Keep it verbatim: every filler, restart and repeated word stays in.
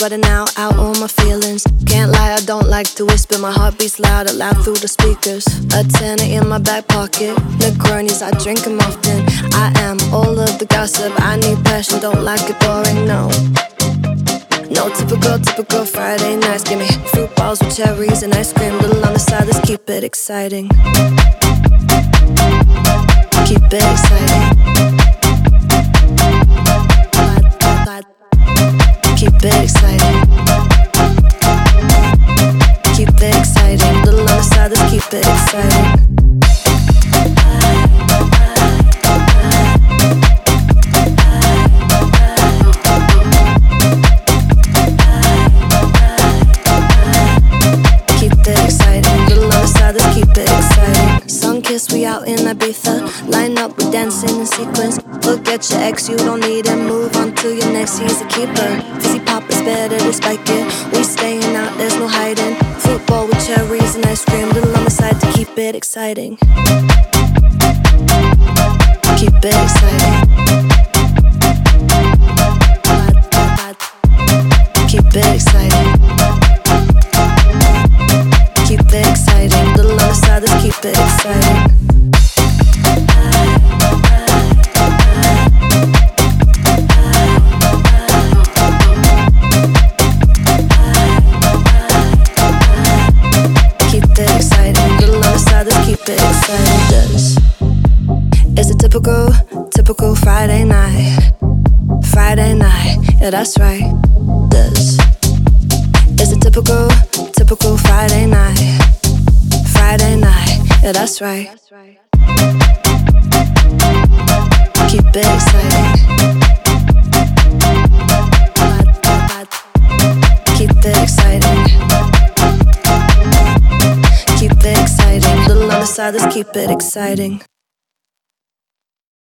got it now, out all my feelings. Can't lie, I don't like to whisper. My heart beats loud, loud through the speakers. A tenner in my back pocket. Negronis, I drink them often. I am all of the gossip. I need passion, don't like it boring, no. No typical, typical Friday nights. Give me fruit balls with cherries and ice cream. Little on the side, let's keep it exciting. Keep it exciting. Keep it exciting. Keep it exciting. Little on the side, let's keep it exciting. Kiss, we out in Ibiza. Line up, we dancing in sequence. Look at your ex, you don't need him. Move on to your next, he's a keeper. Fizzy pop is better to spike it. We staying out, there's no hiding. Football with cherries and ice cream. Little on the side to keep it exciting. Keep it exciting. Keep it exciting. Keep it exciting. Little on the side, let's keep it exciting. Keep it exciting. Little on the side, let's keep it exciting. This is a typical, typical Friday night. Friday night, yeah, that's right. This is a typical, typical Friday night. Friday night, yeah, that's right. Keep it exciting. Keep it exciting. Keep it exciting. Little on the side, let's keep it exciting.